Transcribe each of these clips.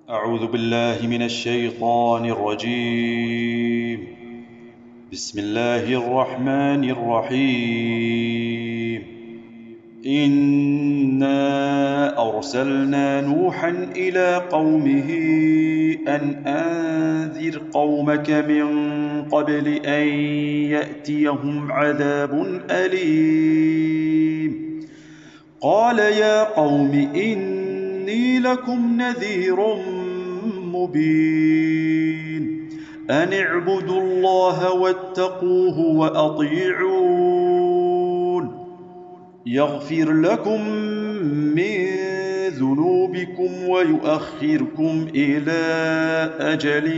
أعوذ بالله من الشيطان الرجيم. بسم الله الرحمن الرحيم. إنا أرسلنا نوحا إلى قومه أن أنذر قومك من قبل أن يأتيهم عذاب أليم. قال يا قوم إني لكم نذير مبين أن اعبدوا الله واتقوه وأطيعون يغفر لكم من ذنوبكم ويؤخركم إلى أجل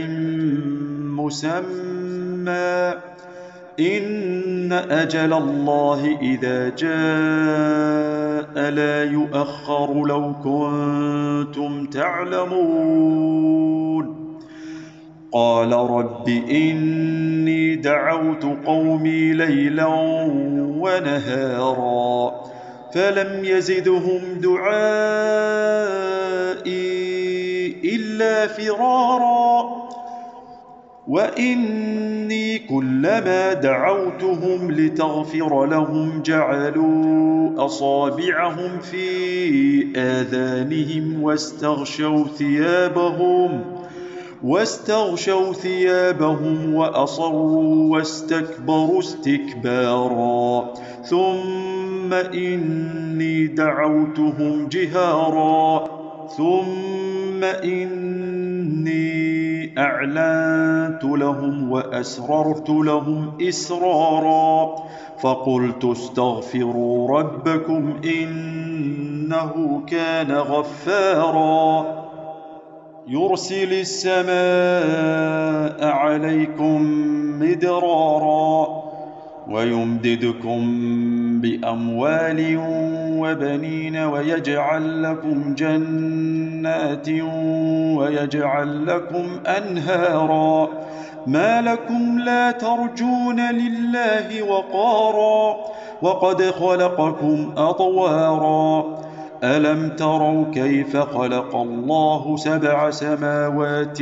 مسمى إن أجل الله إذا جاء لا يؤخر لو كنتم تعلمون. قال رب إني دعوت قومي ليلا ونهارا فلم يزدهم دعائي إلا فرارا وإني كلما دعوتهم لتغفر لهم جعلوا أصابعهم في آذانهم واستغشوا ثيابهم وأصروا واستكبروا استكبارا ثم إني دعوتهم جهارا ثم إني أعلنت لهم وأسررت لهم إسرارا فقلت استغفروا ربكم إنه كان غفارا يرسل السماء عليكم مدرارا ويمددكم بأموال وبنين ويجعل لكم جنات ويجعل لكم أنهارا ما لكم لا ترجون لله وقارا وقد خلقكم أطوارا ألم تروا كيف خلق الله 7 سماوات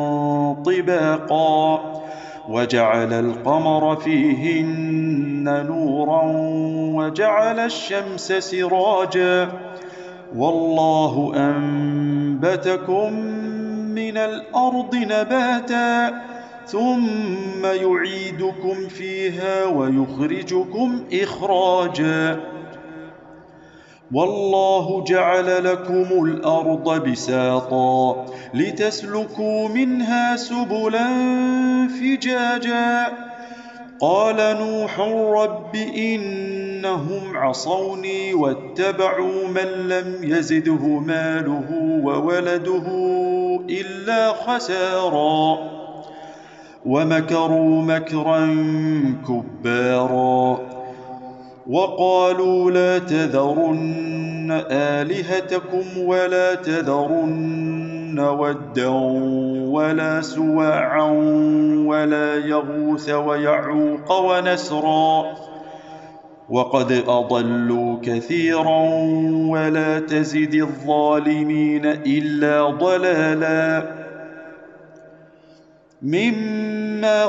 طباقا وجعل القمر فيهن نورا وجعل الشمس سراجا والله أنبتكم من الأرض نباتا ثم يعيدكم فيها ويخرجكم إخراجا والله جعل لكم الأرض بساطا لتسلكوا منها سبلا فجاجا قال نوح رب إنهم عصوني واتبعوا من لم يزده ماله وولده إلا خسارا ومكروا مكرا كبارا وقالوا لا تذرن آلهتكم ولا تذرن ودا ولا سواعا ولا يغوث ويعوق ونسرا وقد أضلوا كثيرا ولا تزد الظالمين إلا ضلالا مما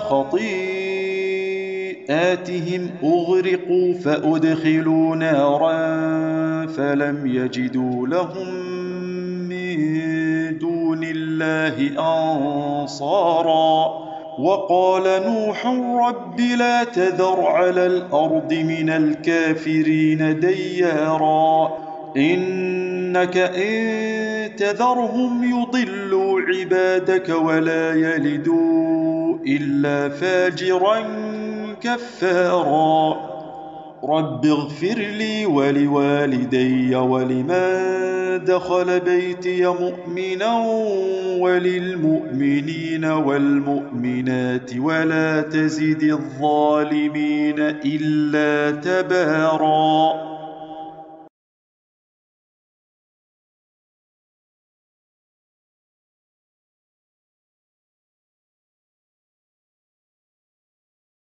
خطيئاتهم أغرقوا فأدخلوا نارا فلم يجدوا لهم من دون الله أنصارا وقال نوح رب لا تذر على الأرض من الكافرين ديارا إنك إن تذرهم يضلوا عبادك ولا يلدوا إلا فاجرا كفارا رب اغفر لي ولوالدي ولمن دخل بيتي مؤمنا وللمؤمنين والمؤمنات ولا تزد الظالمين إلا تبارا